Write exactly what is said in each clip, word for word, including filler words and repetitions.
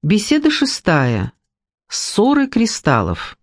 Беседа шестая. Ссоры кристаллов.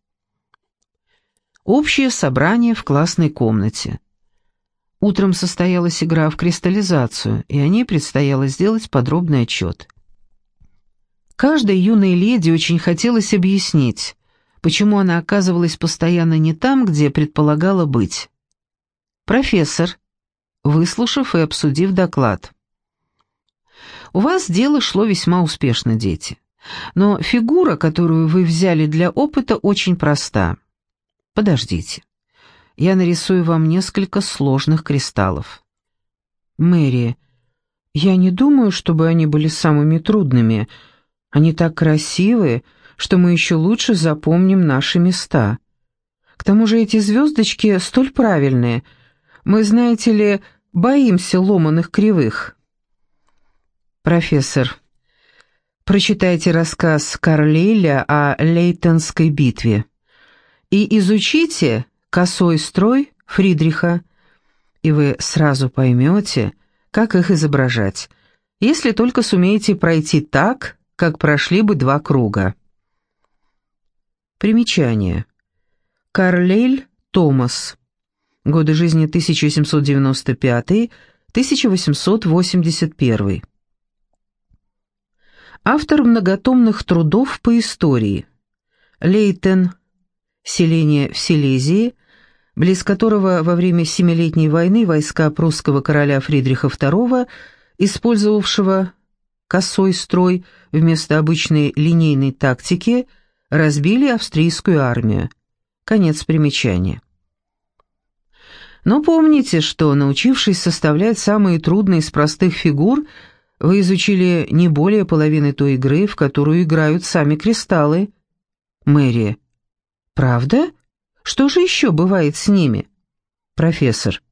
Общее собрание в классной комнате. Утром состоялась игра в кристаллизацию, и о ней предстояло сделать подробный отчет. Каждой юной леди очень хотелось объяснить, почему она оказывалась постоянно не там, где предполагала быть. Профессор, выслушав и обсудив доклад. У вас дело шло весьма успешно, дети. Но фигура, которую вы взяли для опыта, очень проста. Подождите. Я нарисую вам несколько сложных кристаллов. Мэри, я не думаю, чтобы они были самыми трудными. Они так красивые, что мы еще лучше запомним наши места. К тому же эти звездочки столь правильные. Мы, знаете ли, боимся ломаных кривых. Профессор, прочитайте рассказ Карлейля о Лейтенской битве и изучите «Косой строй» Фридриха, и вы сразу поймете, как их изображать, если только сумеете пройти так, как прошли бы два круга. Примечание. Карлейль Томас. Годы жизни тысяча семьсот девяносто пятый — тысяча восемьсот восемьдесят первый. Автор многотомных трудов по истории. Лейтен, селение в Силезии, близ которого во время Семилетней войны войска прусского короля Фридриха второго, использовавшего косой строй вместо обычной линейной тактики, разбили австрийскую армию. Конец примечания. Но помните, что, научившись составлять самые трудные из простых фигур, вы изучили не более половины той игры, в которую играют сами кристаллы. Мэри. Правда? Что же еще бывает с ними? Профессор.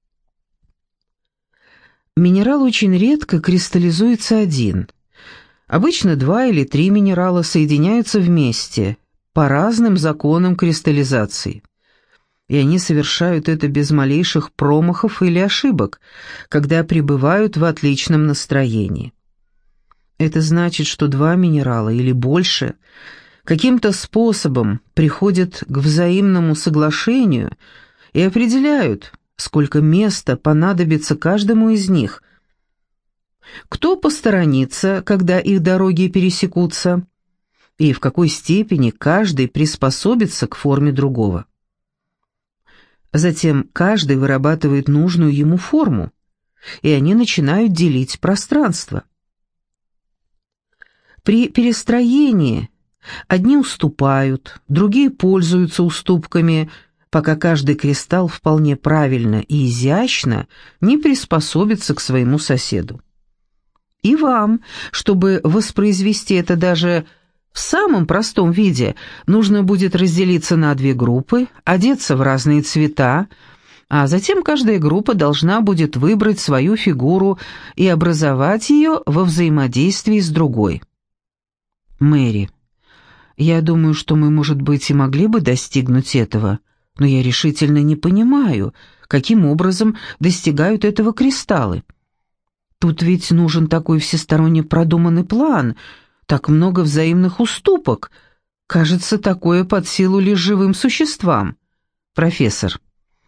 Минерал очень редко кристаллизуется один. Обычно два или три минерала соединяются вместе, по разным законам кристаллизации. И они совершают это без малейших промахов или ошибок, когда пребывают в отличном настроении. Это значит, что два минерала или больше каким-то способом приходят к взаимному соглашению и определяют, сколько места понадобится каждому из них. Кто посторонится, когда их дороги пересекутся, и в какой степени каждый приспособится к форме другого. Затем каждый вырабатывает нужную ему форму, и они начинают делить пространство. При перестроении одни уступают, другие пользуются уступками, пока каждый кристалл вполне правильно и изящно не приспособится к своему соседу. И вам, чтобы воспроизвести это даже в самом простом виде, нужно будет разделиться на две группы, одеться в разные цвета, а затем каждая группа должна будет выбрать свою фигуру и образовать ее во взаимодействии с другой. Мэри, я думаю, что мы, может быть, и могли бы достигнуть этого, но я решительно не понимаю, каким образом достигают этого кристаллы. Тут ведь нужен такой всесторонне продуманный план, так много взаимных уступок. Кажется, такое под силу лишь живым существам. Профессор.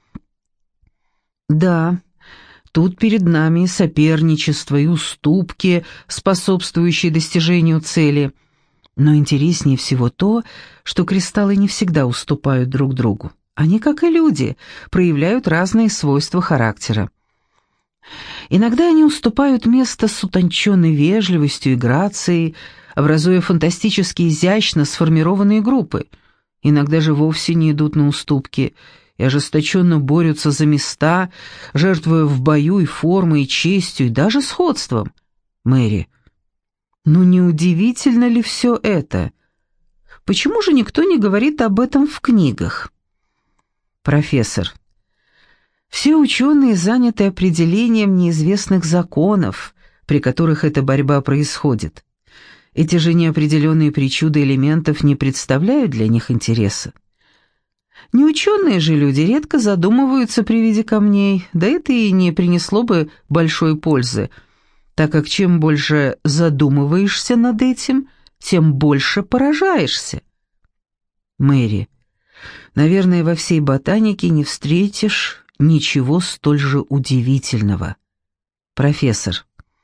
Да, тут перед нами соперничество и уступки, способствующие достижению цели. Но интереснее всего то, что кристаллы не всегда уступают друг другу. Они, как и люди, проявляют разные свойства характера. Иногда они уступают место с утонченной вежливостью и грацией, образуя фантастически изящно сформированные группы. Иногда же вовсе не идут на уступки и ожесточенно борются за места, жертвуя в бою и формой, и честью, и даже сходством. Мэри, ну не удивительно ли все это? Почему же никто не говорит об этом в книгах? Профессор. Все ученые заняты определением неизвестных законов, при которых эта борьба происходит. Эти же неопределенные причуды элементов не представляют для них интереса. Неученые же люди редко задумываются при виде камней, да это и не принесло бы большой пользы, так как чем больше задумываешься над этим, тем больше поражаешься. Мэри, наверное, во всей ботанике не встретишь ничего столь же удивительного. Профессор.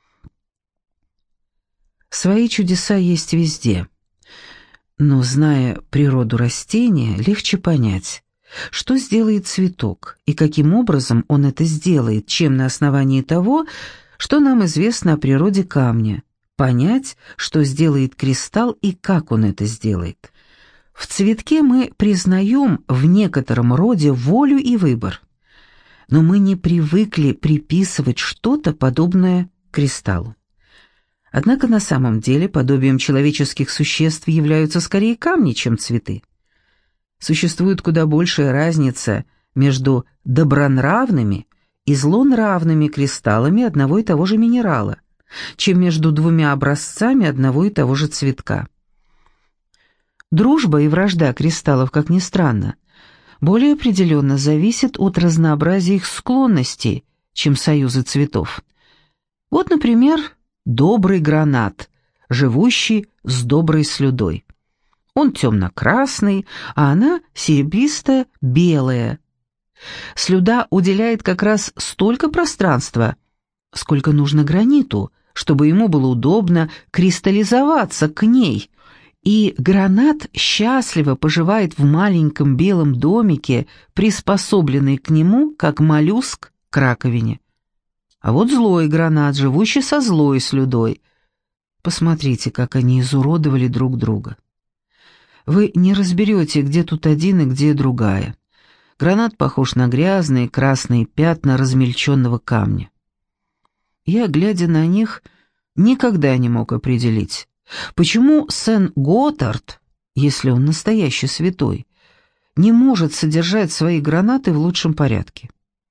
Свои чудеса есть везде. Но, зная природу растения, легче понять, что сделает цветок и каким образом он это сделает, чем на основании того, что нам известно о природе камня, понять, что сделает кристалл и как он это сделает. В цветке мы признаем в некотором роде волю и выбор, но мы не привыкли приписывать что-то подобное кристаллу. Однако на самом деле подобием человеческих существ являются скорее камни, чем цветы. Существует куда большая разница между добронравными и злонравными кристаллами одного и того же минерала, чем между двумя образцами одного и того же цветка. Дружба и вражда кристаллов, как ни странно, более определенно зависит от разнообразия их склонностей, чем союзы цветов. Вот, например, добрый гранат, живущий с доброй слюдой. Он темно-красный, а она серебристо-белая. Слюда уделяет как раз столько пространства, сколько нужно граниту, чтобы ему было удобно кристаллизоваться к ней, и гранат счастливо поживает в маленьком белом домике, приспособленный к нему, как моллюск к раковине. А вот злой гранат, живущий со злой слюдой. Посмотрите, как они изуродовали друг друга. Вы не разберете, где тут один и где другая. Гранат похож на грязные красные пятна размельченного камня. Я, глядя на них, никогда не мог определить, почему Сен-Готард, если он настоящий святой, не может содержать свои гранаты в лучшем порядке.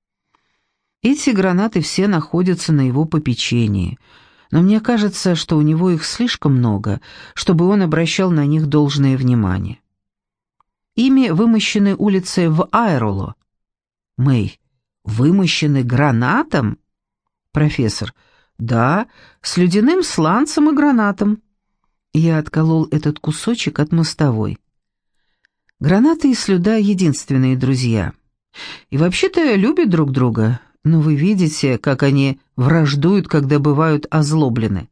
Эти гранаты все находятся на его попечении, но мне кажется, что у него их слишком много, чтобы он обращал на них должное внимание. Ими вымощены улицы в Айроло. Мэй, вымощены гранатом? Профессор. Да, с ледяным сланцем и гранатом. Я отколол этот кусочек от мостовой. Гранаты и слюда — единственные друзья. И вообще-то любят друг друга, но вы видите, как они враждуют, когда бывают озлоблены.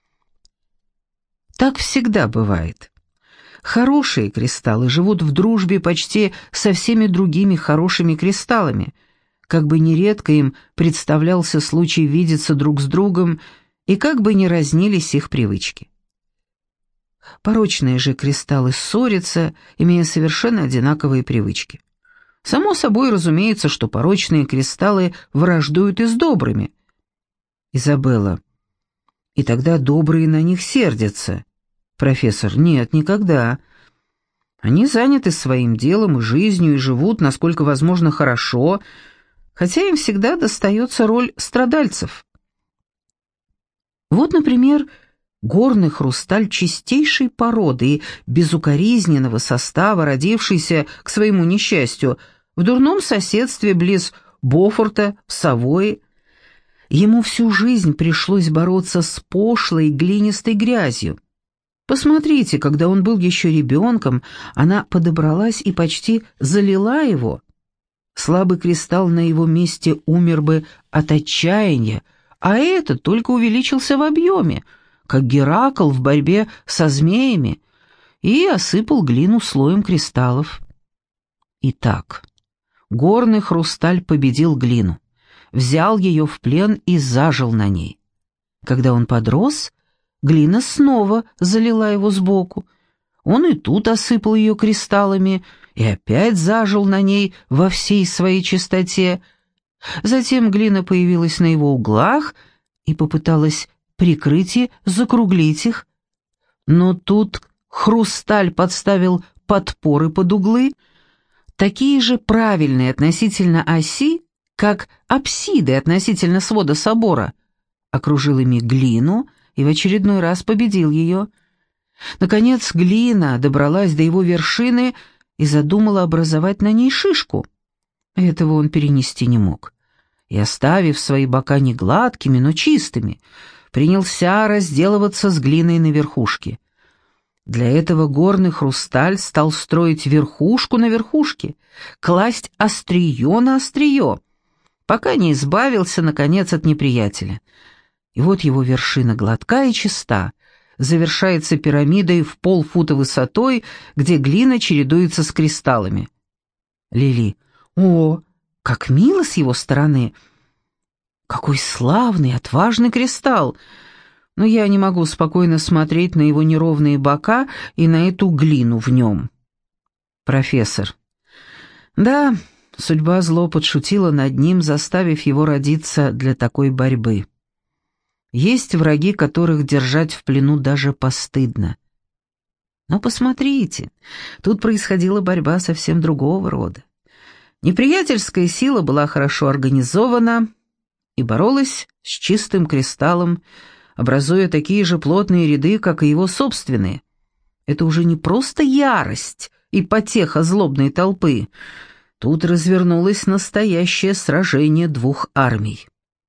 Так всегда бывает. Хорошие кристаллы живут в дружбе почти со всеми другими хорошими кристаллами, как бы нередко им представлялся случай видеться друг с другом и как бы ни разнились их привычки. Порочные же кристаллы ссорятся, имея совершенно одинаковые привычки. Само собой разумеется, что порочные кристаллы враждуют и с добрыми. Изабелла. И тогда добрые на них сердятся. Профессор. Нет, никогда. Они заняты своим делом и жизнью и живут, насколько возможно, хорошо, хотя им всегда достается роль страдальцев. Вот, например, горный хрусталь чистейшей породы и безукоризненного состава, родившийся, к своему несчастью, в дурном соседстве близ Бофорта, в Савойи. Ему всю жизнь пришлось бороться с пошлой глинистой грязью. Посмотрите, когда он был еще ребенком, она подобралась и почти залила его. Слабый кристалл на его месте умер бы от отчаяния, а этот только увеличился в объеме, как Геракл в борьбе со змеями, и осыпал глину слоем кристаллов. Итак, горный хрусталь победил глину, взял ее в плен и зажил на ней. Когда он подрос, глина снова залила его сбоку. Он и тут осыпал ее кристаллами и опять зажил на ней во всей своей чистоте. Затем глина появилась на его углах и попыталась прикрыть и закруглить их. Но тут хрусталь подставил подпоры под углы, такие же правильные относительно оси, как апсиды относительно свода собора, окружил ими глину и в очередной раз победил ее. Наконец глина добралась до его вершины и задумала образовать на ней шишку. Этого он перенести не мог. И, оставив свои бока не гладкими, но чистыми, принялся разделываться с глиной на верхушке. Для этого горный хрусталь стал строить верхушку на верхушке, класть острие на острие, пока не избавился, наконец, от неприятеля. И вот его вершина гладка и чиста, завершается пирамидой в полфута высотой, где глина чередуется с кристаллами. Лили: «О, как мило с его стороны! Какой славный, отважный кристалл! Но я не могу спокойно смотреть на его неровные бока и на эту глину в нем». Профессор: «Да, судьба зло подшутила над ним, заставив его родиться для такой борьбы. Есть враги, которых держать в плену даже постыдно. Но посмотрите, тут происходила борьба совсем другого рода. Неприятельская сила была хорошо организована и боролась с чистым кристаллом, образуя такие же плотные ряды, как и его собственные. Это уже не просто ярость и потеха злобной толпы. Тут развернулось настоящее сражение двух армий.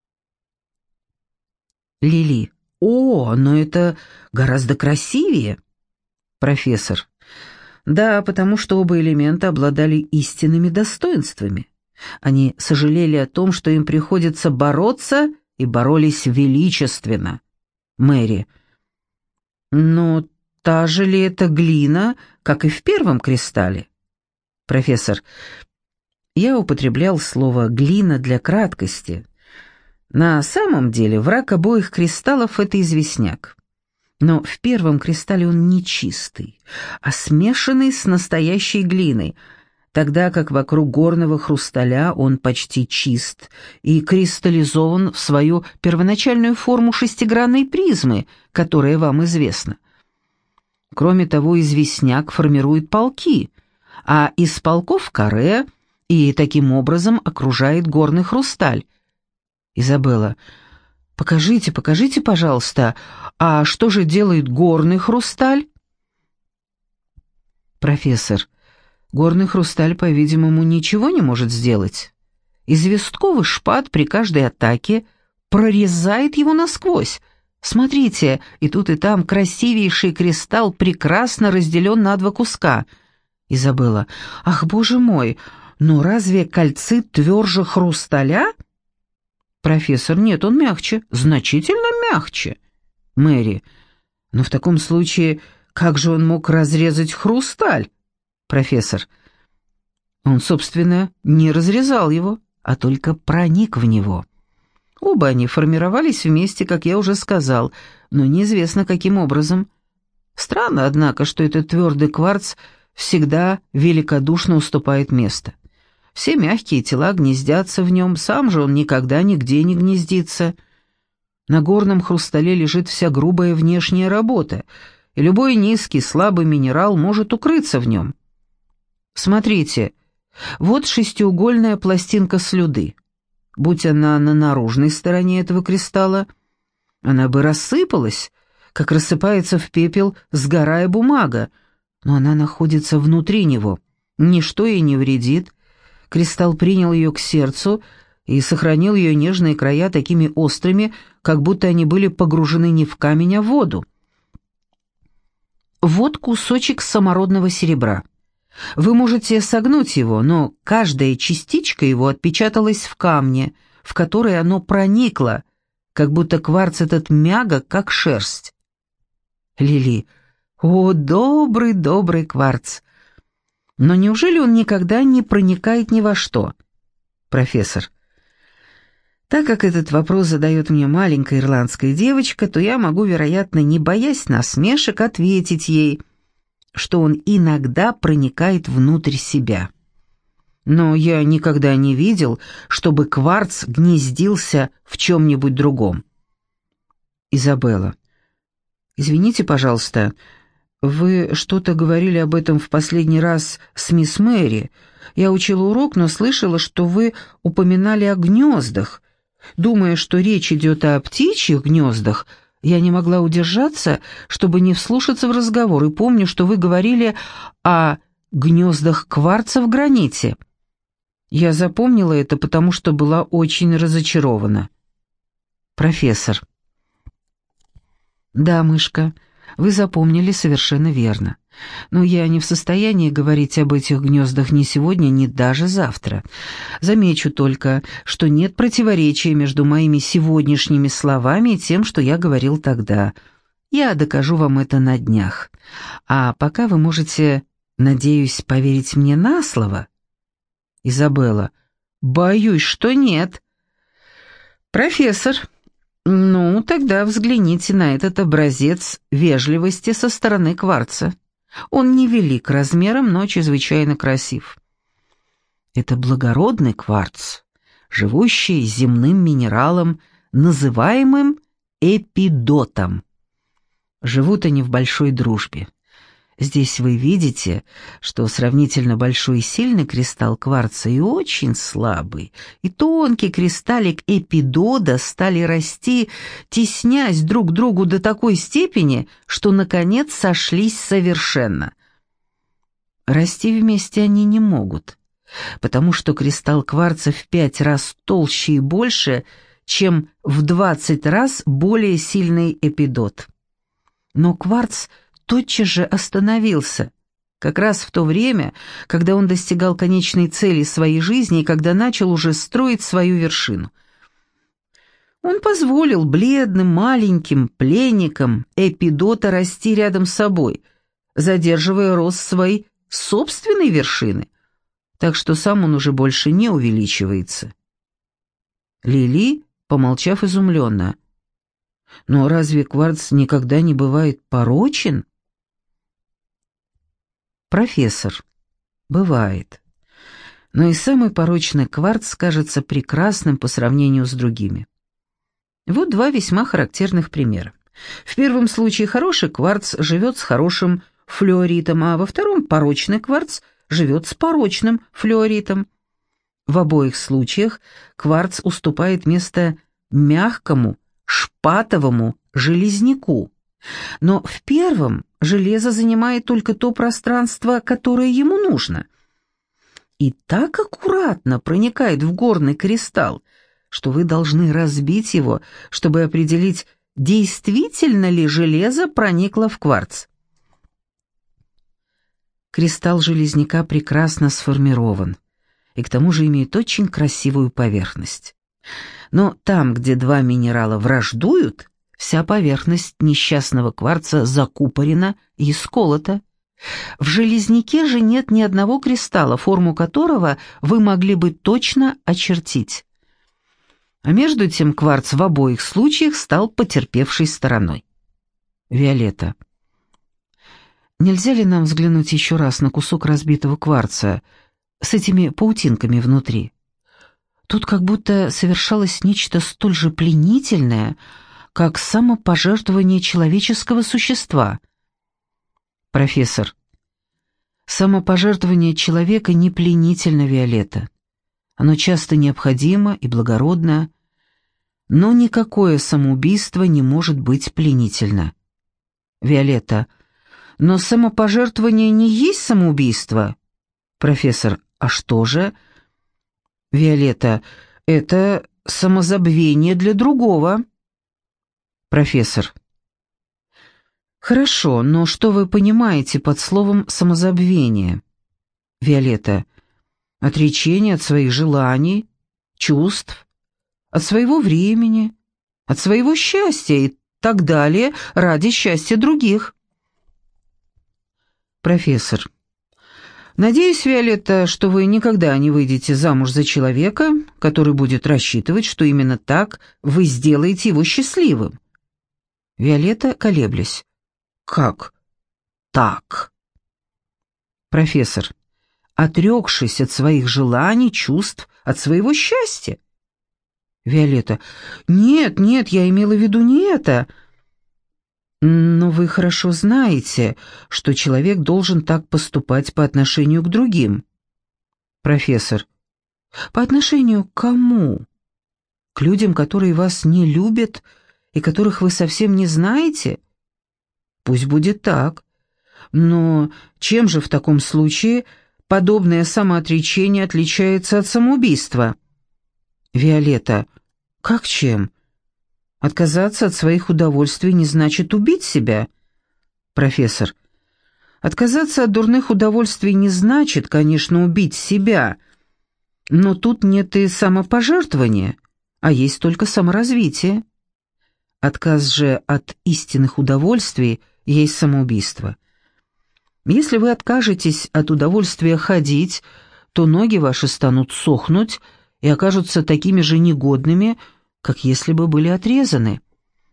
Лили: «О, но это гораздо красивее». Профессор: «Да, потому что оба элемента обладали истинными достоинствами. Они сожалели о том, что им приходится бороться, и боролись величественно». Мэри: «Но та же ли это глина, как и в первом кристалле?» Профессор: «Я употреблял слово «глина» для краткости. На самом деле враг обоих кристаллов — это известняк. Но в первом кристалле он не чистый, а смешанный с настоящей глиной, тогда как вокруг горного хрусталя он почти чист и кристаллизован в свою первоначальную форму шестигранной призмы, которая вам известна. Кроме того, известняк формирует полки, а из полков — каре, и таким образом окружает горный хрусталь. Изабелла: «Покажите, покажите, пожалуйста, а что же делает горный хрусталь?» Профессор: «Горный хрусталь, по-видимому, ничего не может сделать. Известковый шпат при каждой атаке прорезает его насквозь. Смотрите, и тут и там красивейший кристалл прекрасно разделен на два куска». Изабелла: «Ах, боже мой, но разве кальцит тверже хрусталя?» Профессор: «Нет, он мягче, значительно мягче». Мэри: «Но в таком случае, как же он мог разрезать хрусталь?» Профессор: «Он, собственно, не разрезал его, а только проник в него. Оба они формировались вместе, как я уже сказал, но неизвестно, каким образом. Странно, однако, что этот твердый кварц всегда великодушно уступает место. Все мягкие тела гнездятся в нем, сам же он никогда нигде не гнездится. На горном хрустале лежит вся грубая внешняя работа, и любой низкий, слабый минерал может укрыться в нем. Смотрите, вот шестиугольная пластинка слюды. Будь она на наружной стороне этого кристалла, она бы рассыпалась, как рассыпается в пепел сгорая бумага, но она находится внутри него, ничто ей не вредит. Кристалл принял ее к сердцу и сохранил ее нежные края такими острыми, как будто они были погружены не в камень, а в воду. Вот кусочек самородного серебра. Вы можете согнуть его, но каждая частичка его отпечаталась в камне, в который оно проникло, как будто кварц этот мягок, как шерсть». Лили: «О, добрый, добрый кварц! Но неужели он никогда не проникает ни во что?» Профессор: «Так как этот вопрос задает мне маленькая ирландская девочка, то я могу, вероятно, не боясь насмешек, ответить ей, что он иногда проникает внутрь себя. Но я никогда не видел, чтобы кварц гнездился в чем-нибудь другом». Изабелла: «Извините, пожалуйста, вы что-то говорили об этом в последний раз с мисс Мэри. Я учила урок, но слышала, что вы упоминали о гнездах. Думая, что речь идет о птичьих гнездах, я не могла удержаться, чтобы не вслушаться в разговор, и помню, что вы говорили о гнездах кварца в граните. Я запомнила это, потому что была очень разочарована». Профессор: «Да, мышка, Вы запомнили совершенно верно. Но я не в состоянии говорить об этих гнездах ни сегодня, ни даже завтра. Замечу только, что нет противоречия между моими сегодняшними словами и тем, что я говорил тогда. Я докажу вам это на днях. А пока вы можете, надеюсь, поверить мне на слово. Изабелла. Боюсь, что нет. Профессор. Ну, тогда взгляните на этот образец вежливости со стороны кварца. Он невелик размером, но чрезвычайно красив. Это благородный кварц, живущий земным минералом, называемым эпидотом. Живут они в большой дружбе. Здесь вы видите, что сравнительно большой и сильный кристалл кварца и очень слабый, и тонкий кристаллик эпидода стали расти, теснясь друг к другу до такой степени, что, наконец, сошлись совершенно. Расти вместе они не могут, потому что кристалл кварца в пять раз толще и больше, чем в двадцать раз более сильный эпидот. Но кварц тотчас же остановился, как раз в то время, когда он достигал конечной цели своей жизни и когда начал уже строить свою вершину. Он позволил бледным маленьким пленникам эпидота расти рядом с собой, задерживая рост своей собственной вершины, так что сам он уже больше не увеличивается. Лили, помолчав изумленно: «Но разве кварц никогда не бывает порочен?» Профессор. Бывает. Но и самый порочный кварц кажется прекрасным по сравнению с другими. Вот два весьма характерных примера. В первом случае хороший кварц живет с хорошим флюоритом, а во втором порочный кварц живет с порочным флюоритом. В обоих случаях кварц уступает место мягкому, шпатовому железняку. Но в первом железо занимает только то пространство, которое ему нужно. И так аккуратно проникает в горный кристалл, что вы должны разбить его, чтобы определить, действительно ли железо проникло в кварц. Кристалл железняка прекрасно сформирован и к тому же имеет очень красивую поверхность. Но там, где два минерала враждуют, вся поверхность несчастного кварца закупорена и сколота. В железняке же нет ни одного кристалла, форму которого вы могли бы точно очертить. А между тем кварц в обоих случаях стал потерпевшей стороной. Виолетта. Нельзя ли нам взглянуть еще раз на кусок разбитого кварца с этими паутинками внутри? Тут как будто совершалось нечто столь же пленительное, как самопожертвование человеческого существа. Профессор. Самопожертвование человека не пленительно, Виолетта. Оно часто необходимо и благородно, но никакое самоубийство не может быть пленительно. Виолетта. Но самопожертвование не есть самоубийство. Профессор. А что же? Виолетта. Это самозабвение для другого. Профессор. Хорошо, но что вы понимаете под словом «самозабвение»? Виолетта. Отречение от своих желаний, чувств, от своего времени, от своего счастья и так далее ради счастья других. Профессор. Надеюсь, Виолетта, что вы никогда не выйдете замуж за человека, который будет рассчитывать, что именно так вы сделаете его счастливым. Виолетта, колеблясь. Как? Так. Профессор. Отрекшись от своих желаний, чувств, от своего счастья. Виолетта. Нет, нет, я имела в виду не это. Но вы хорошо знаете, что человек должен так поступать по отношению к другим. Профессор. По отношению к кому? К людям, которые вас не любят и которых вы совсем не знаете? Пусть будет так. Но чем же в таком случае подобное самоотречение отличается от самоубийства? Виолетта. Как чем? Отказаться от своих удовольствий не значит убить себя. Профессор. Отказаться от дурных удовольствий не значит, конечно, убить себя, но тут нет и самопожертвования, а есть только саморазвитие. Отказ же от истинных удовольствий есть самоубийство. Если вы откажетесь от удовольствия ходить, то ноги ваши станут сохнуть и окажутся такими же негодными, как если бы были отрезаны.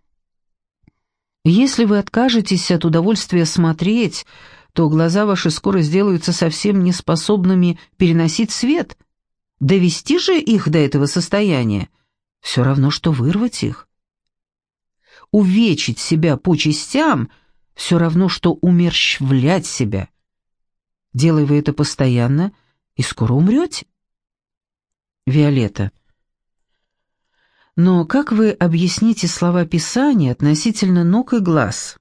Если вы откажетесь от удовольствия смотреть, то глаза ваши скоро сделаются совсем неспособными переносить свет. Довести же их до этого состояния — все равно, что вырвать их. Увечить себя по частям — все равно, что умерщвлять себя. Делай вы это постоянно, и скоро умрете. Виолетта. Но как вы объясните слова Писания относительно ног и глаз?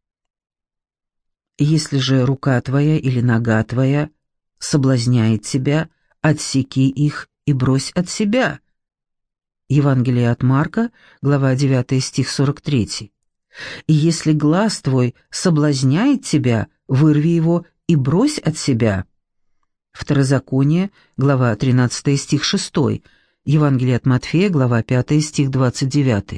Если же рука твоя или нога твоя соблазняет тебя, отсеки их и брось от себя. Евангелие от Марка, глава девятая, стих сорок третий. И если глаз твой соблазняет тебя, вырви его и брось от себя. Второзаконие, глава тринадцатая, стих шестой. Евангелие от Матфея, глава пятая, стих двадцать девятый.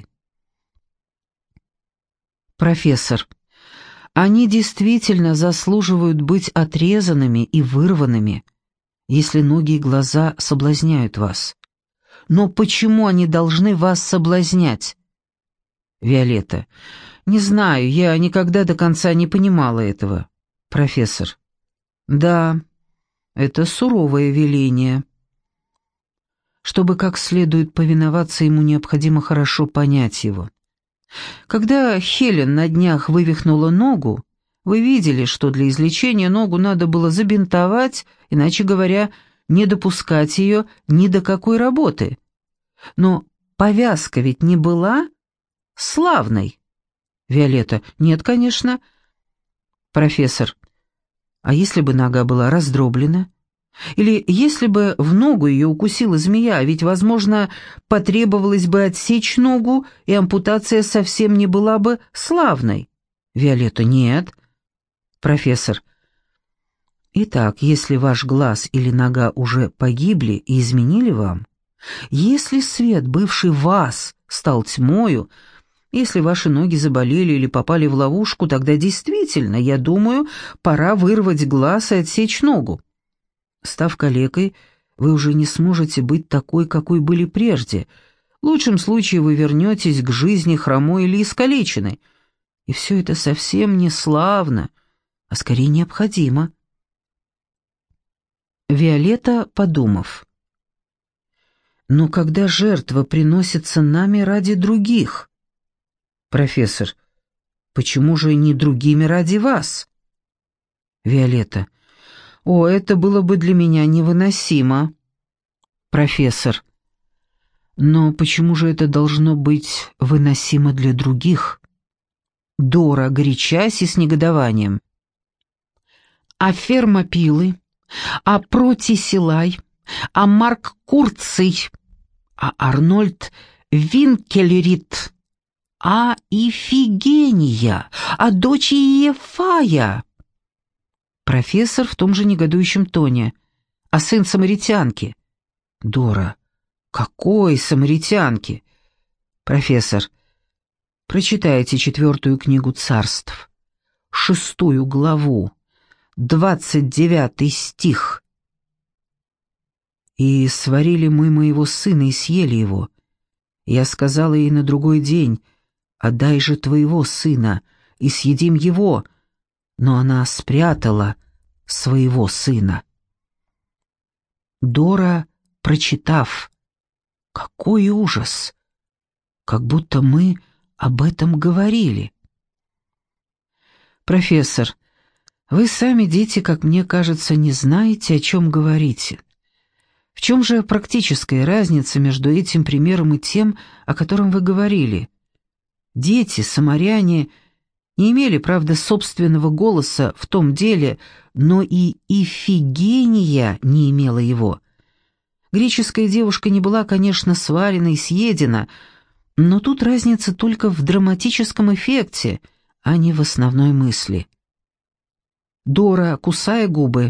Профессор. Они действительно заслуживают быть отрезанными и вырванными, если ноги и глаза соблазняют вас. Но почему они должны вас соблазнять? Виолетта. Не знаю, я никогда до конца не понимала этого. Профессор. Да, это суровое веление. Чтобы как следует повиноваться ему, необходимо хорошо понять его. Когда Хелен на днях вывихнула ногу, вы видели, что для излечения ногу надо было забинтовать, иначе говоря, не допускать ее ни до какой работы. Но повязка ведь не была славной. Виолетта. Нет, конечно. Профессор. А если бы нога была раздроблена? Или если бы в ногу ее укусила змея, ведь, возможно, потребовалось бы отсечь ногу, и ампутация совсем не была бы славной. Виолетта. Нет. Профессор. Итак, если ваш глаз или нога уже погибли и изменили вам, если свет, бывший в вас, стал тьмою, если ваши ноги заболели или попали в ловушку, тогда действительно, я думаю, пора вырвать глаз и отсечь ногу. Став калекой, вы уже не сможете быть такой, какой были прежде. В лучшем случае вы вернетесь к жизни хромой или искалеченной. И все это совсем не славно, а скорее необходимо. Виолетта, подумав. Но когда жертва приносится нами ради других? Профессор. Почему же не другими ради вас? Виолетта. О, это было бы для меня невыносимо. Профессор. Но почему же это должно быть выносимо для других? Дора, горячась и с негодованием. А Фермопилы, а Протисилай, а Марк Курций, а Арнольд Винкелерит, а Ифигения, а дочь Иефая. Профессор в том же негодующем тоне. А сын самаритянки? Дора. Какой самаритянки? Профессор. Прочитайте четвертую книгу царств, шестую главу, двадцать девятый стих. «И сварили мы моего сына и съели его. Я сказала ей на другой день: отдай же твоего сына, и съедим его. Но она спрятала своего сына». Дора, прочитав: «Какой ужас! Как будто мы об этом говорили». Профессор, вы сами, дети, как мне кажется, не знаете, о чем говорите. В чем же практическая разница между этим примером и тем, о котором вы говорили? Дети, самаряне, не имели, правда, собственного голоса в том деле, но и Ифигения не имела его. Греческая девушка не была, конечно, сварена и съедена, но тут разница только в драматическом эффекте, а не в основной мысли. Дора, кусая губы.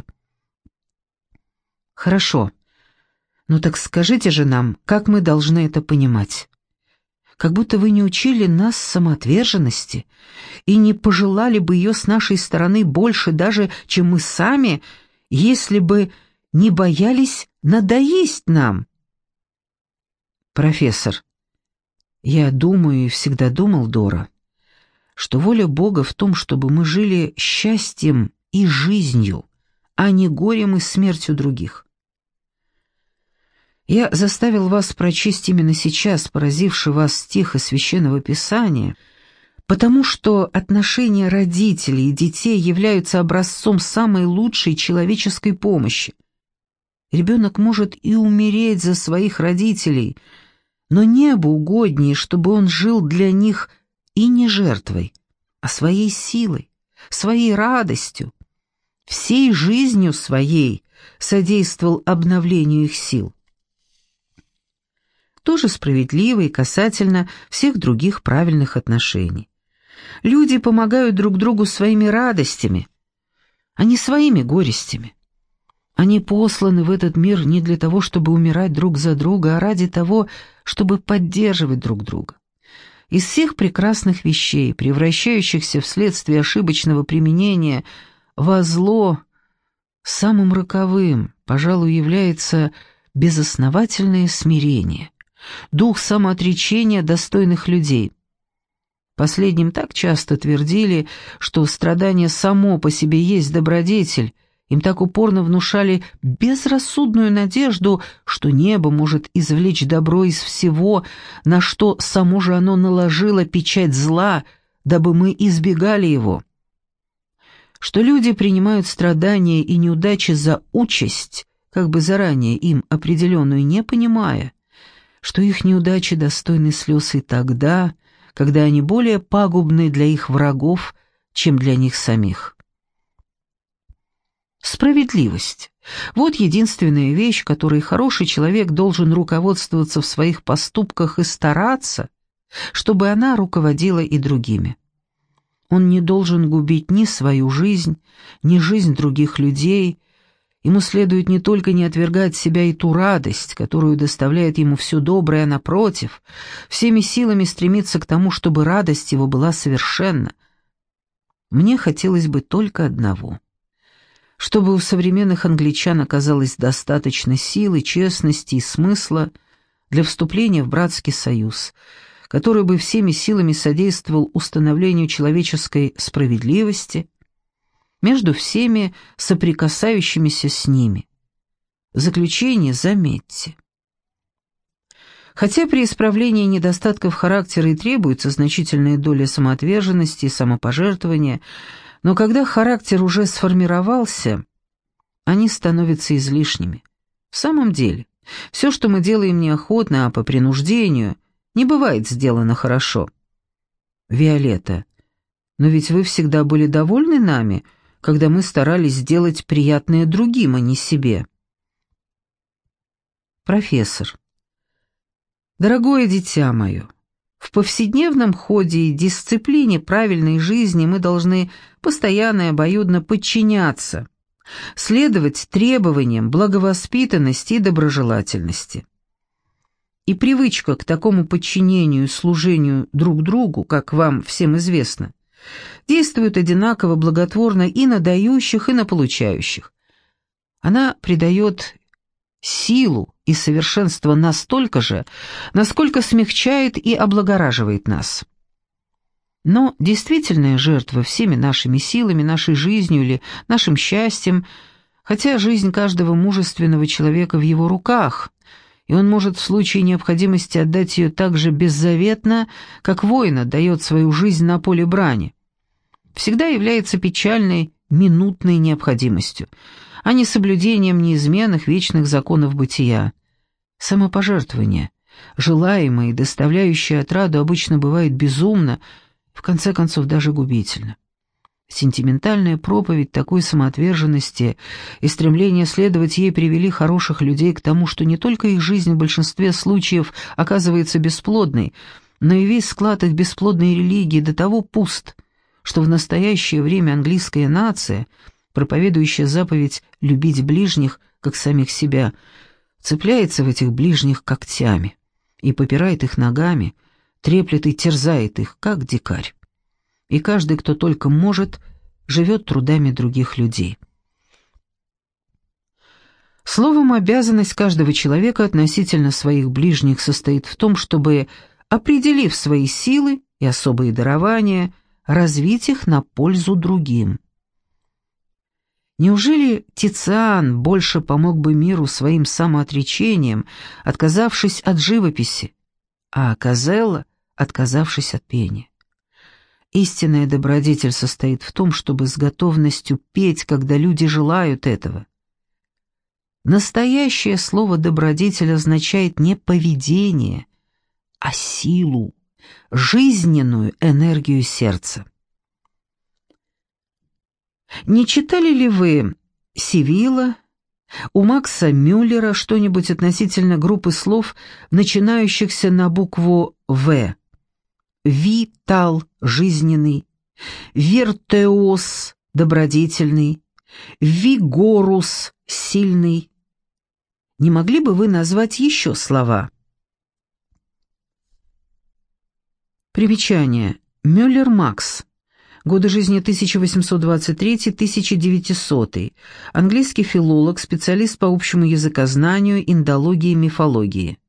«Хорошо. Ну так скажите же нам, как мы должны это понимать? Как будто вы не учили нас самоотверженности и не пожелали бы ее с нашей стороны больше даже, чем мы сами, если бы не боялись надоесть нам». «Профессор, я думаю и всегда думал, Дора, что воля Бога в том, чтобы мы жили счастьем и жизнью, а не горем и смертью других. Я заставил вас прочесть именно сейчас поразивший вас стих из Священного Писания, потому что отношения родителей и детей являются образцом самой лучшей человеческой помощи. Ребенок может и умереть за своих родителей, но небу угоднее, чтобы он жил для них и не жертвой, а своей силой, своей радостью, всей жизнью своей содействовал обновлению их сил. Тоже справедливо и касательно всех других правильных отношений. Люди помогают друг другу своими радостями, а не своими горестями. Они посланы в этот мир не для того, чтобы умирать друг за друга, а ради того, чтобы поддерживать друг друга. Из всех прекрасных вещей, превращающихся вследствие ошибочного применения во зло, самым роковым, пожалуй, является безосновательное смирение, дух самоотречения достойных людей. Последним так часто твердили, что страдание само по себе есть добродетель, им так упорно внушали безрассудную надежду, что небо может извлечь добро из всего, на что само же оно наложило печать зла, дабы мы избегали его. Что люди принимают страдания и неудачи за участь, как бы заранее им определенную не понимая, что их неудачи достойны слез и тогда, когда они более пагубны для их врагов, чем для них самих. Справедливость – вот единственная вещь, которой хороший человек должен руководствоваться в своих поступках и стараться, чтобы она руководила и другими. Он не должен губить ни свою жизнь, ни жизнь других людей. Ему следует не только не отвергать себя и ту радость, которую доставляет ему все доброе, а напротив, всеми силами стремиться к тому, чтобы радость его была совершенна. Мне хотелось бы только одного – чтобы у современных англичан оказалось достаточно силы, честности и смысла для вступления в братский союз, который бы всеми силами содействовал установлению человеческой справедливости между всеми соприкасающимися с ними. В заключение заметьте. Хотя при исправлении недостатков характера и требуется значительная доля самоотверженности и самопожертвования, но когда характер уже сформировался, они становятся излишними. В самом деле, все, что мы делаем неохотно, а по принуждению, не бывает сделано хорошо. Виолетта, но ведь вы всегда были довольны нами, когда мы старались сделать приятное другим, а не себе. Профессор. Дорогое дитя мое, в повседневном ходе и дисциплине правильной жизни мы должны постоянно и обоюдно подчиняться, следовать требованиям благовоспитанности и доброжелательности. И привычка к такому подчинению и служению друг другу, как вам всем известно, действует одинаково благотворно и на дающих, и на получающих. Она придает силу и совершенство настолько же, насколько смягчает и облагораживает нас. Но действительная жертва всеми нашими силами, нашей жизнью или нашим счастьем, хотя жизнь каждого мужественного человека в его руках, и он может в случае необходимости отдать ее так же беззаветно, как воин отдает свою жизнь на поле брани, всегда является печальной минутной необходимостью, а не соблюдением неизменных вечных законов бытия. Самопожертвование, желаемое и доставляющее отраду, обычно бывает безумно, в конце концов даже губительно. Сентиментальная проповедь такой самоотверженности и стремление следовать ей привели хороших людей к тому, что не только их жизнь в большинстве случаев оказывается бесплодной, но и весь склад их бесплодной религии до того пуст, что в настоящее время английская нация, проповедующая заповедь «любить ближних, как самих себя», цепляется в этих ближних когтями и попирает их ногами, треплет и терзает их, как дикарь. И каждый, кто только может, живет трудами других людей. Словом, обязанность каждого человека относительно своих ближних состоит в том, чтобы, определив свои силы и особые дарования, развить их на пользу другим. Неужели Тициан больше помог бы миру своим самоотречением, отказавшись от живописи, а Казелло, отказавшись от пения? Истинная добродетель состоит в том, чтобы с готовностью петь, когда люди желают этого. Настоящее слово «добродетель» означает не поведение, а силу, жизненную энергию сердца. Не читали ли вы Сивилла, у Макса Мюллера что-нибудь относительно группы слов, начинающихся на букву «В»? Витал – жизненный, виртеос – добродетельный, вигорус – сильный. Не могли бы вы назвать еще слова? Примечание. Мюллер Макс. Годы жизни тысяча восемьсот двадцать третий — тысяча девятисотый. Английский филолог, специалист по общему языкознанию, индологии и мифологии.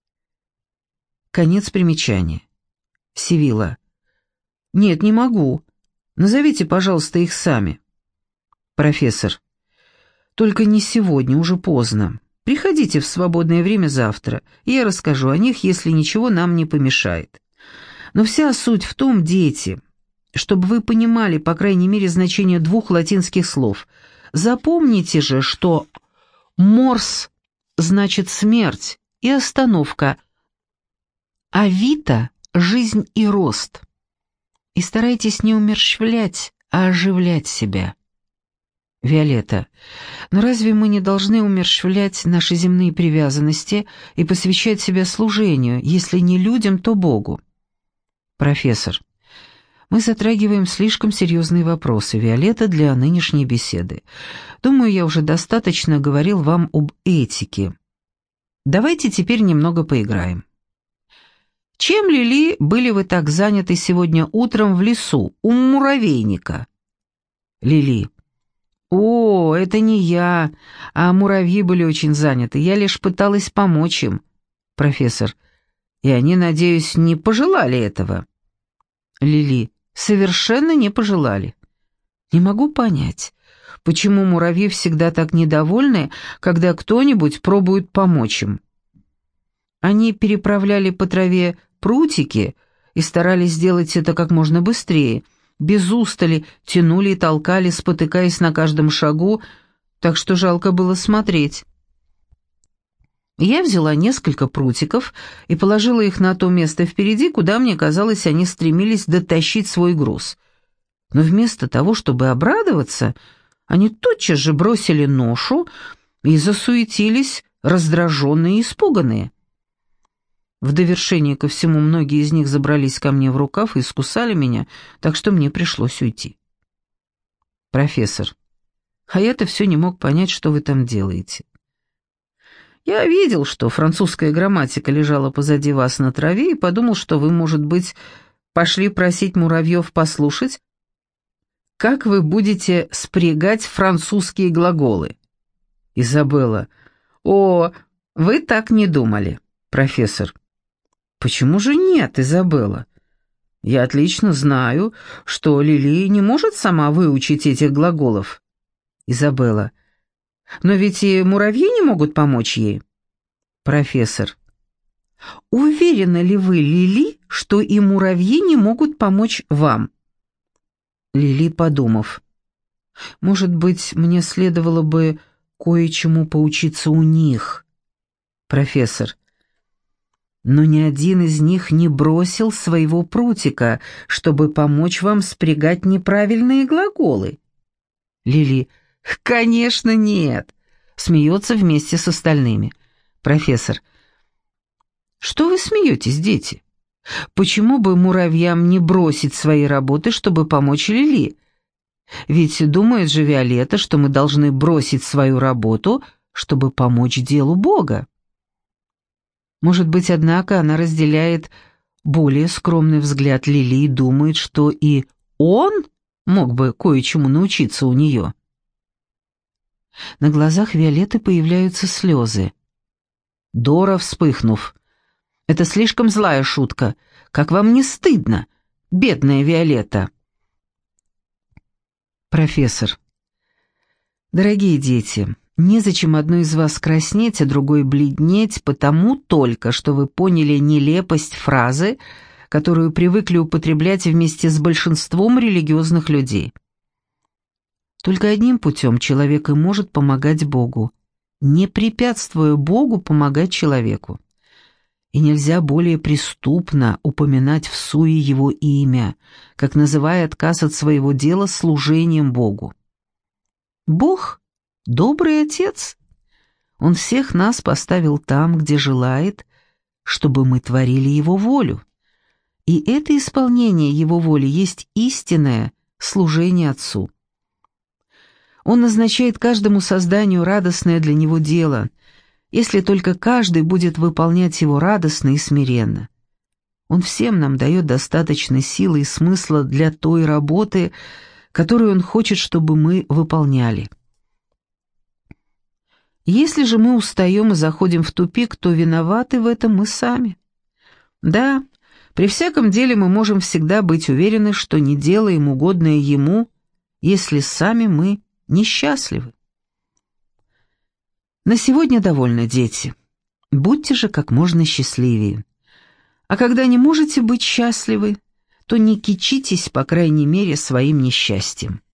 Конец примечания. Сивилла. Нет, не могу. Назовите, пожалуйста, их сами. Профессор. Только не сегодня, уже поздно. Приходите в свободное время завтра, и я расскажу о них, если ничего нам не помешает. Но вся суть в том, дети, чтобы вы понимали, по крайней мере, значение двух латинских слов. Запомните же, что «морс» значит «смерть» и «остановка», а «вита» — «жизнь» и «рост». И старайтесь не умерщвлять, а оживлять себя. Виолетта. Но разве мы не должны умерщвлять наши земные привязанности и посвящать себя служению, если не людям, то Богу? Профессор. Мы затрагиваем слишком серьезные вопросы, Виолетта, для нынешней беседы. Думаю, я уже достаточно говорил вам об этике. Давайте теперь немного поиграем. Чем, Лили, были вы так заняты сегодня утром в лесу, у муравейника? Лили. О, это не я, а муравьи были очень заняты, я лишь пыталась помочь им. Профессор. И они, надеюсь, не пожелали этого? Лили. Совершенно не пожелали. Не могу понять, почему муравьи всегда так недовольны, когда кто-нибудь пробует помочь им. Они переправляли по траве прутики и старались сделать это как можно быстрее, без устали тянули и толкали, спотыкаясь на каждом шагу, так что жалко было смотреть. Я взяла несколько прутиков и положила их на то место впереди, куда, мне казалось, они стремились дотащить свой груз. Но вместо того, чтобы обрадоваться, они тотчас же бросили ношу и засуетились, раздраженные и испуганные. В довершение ко всему, многие из них забрались ко мне в рукав и искусали меня, так что мне пришлось уйти. Профессор. А я-то все не мог понять, что вы там делаете. Я видел, что французская грамматика лежала позади вас на траве, и подумал, что вы, может быть, пошли просить муравьев послушать, как вы будете спрягать французские глаголы. Изабелла. О, вы так не думали. Профессор. Почему же нет, Изабелла? Я отлично знаю, что Лили не может сама выучить этих глаголов. Изабелла. Но ведь и муравьи не могут помочь ей. Профессор. Уверены ли вы, Лили, что и муравьи не могут помочь вам? Лили, подумав. Может быть, мне следовало бы кое-чему поучиться у них. Профессор. Но ни один из них не бросил своего прутика, чтобы помочь вам спрягать неправильные глаголы. Лили. Конечно, нет. Смеется вместе с остальными. Профессор. Что вы смеетесь, дети? Почему бы муравьям не бросить свои работы, чтобы помочь Лили? Ведь думает же Виолетта, что мы должны бросить свою работу, чтобы помочь делу Бога. Может быть, однако, она разделяет более скромный взгляд Лили и думает, что и он мог бы кое-чему научиться у нее. На глазах Виолетты появляются слезы. Дора, вспыхнув: «Это слишком злая шутка. Как вам не стыдно, бедная Виолетта?» Профессор: «Дорогие дети, незачем одной из вас краснеть, а другой бледнеть, потому только, что вы поняли нелепость фразы, которую привыкли употреблять вместе с большинством религиозных людей. Только одним путем человек и может помогать Богу, не препятствуя Богу помогать человеку. И нельзя более преступно упоминать в суе его имя, как называя отказ от своего дела служением Богу. Бог — добрый Отец. Он всех нас поставил там, где желает, чтобы мы творили Его волю. И это исполнение Его воли есть истинное служение Отцу. Он назначает каждому созданию радостное для него дело, если только каждый будет выполнять его радостно и смиренно. Он всем нам дает достаточно силы и смысла для той работы, которую Он хочет, чтобы мы выполняли. Если же мы устаем и заходим в тупик, то виноваты в этом мы сами. Да, при всяком деле мы можем всегда быть уверены, что не делаем угодное Ему, если сами мы несчастливы. На сегодня довольно, дети. Будьте же как можно счастливее. А когда не можете быть счастливы, то не кичитесь, по крайней мере, своим несчастьем.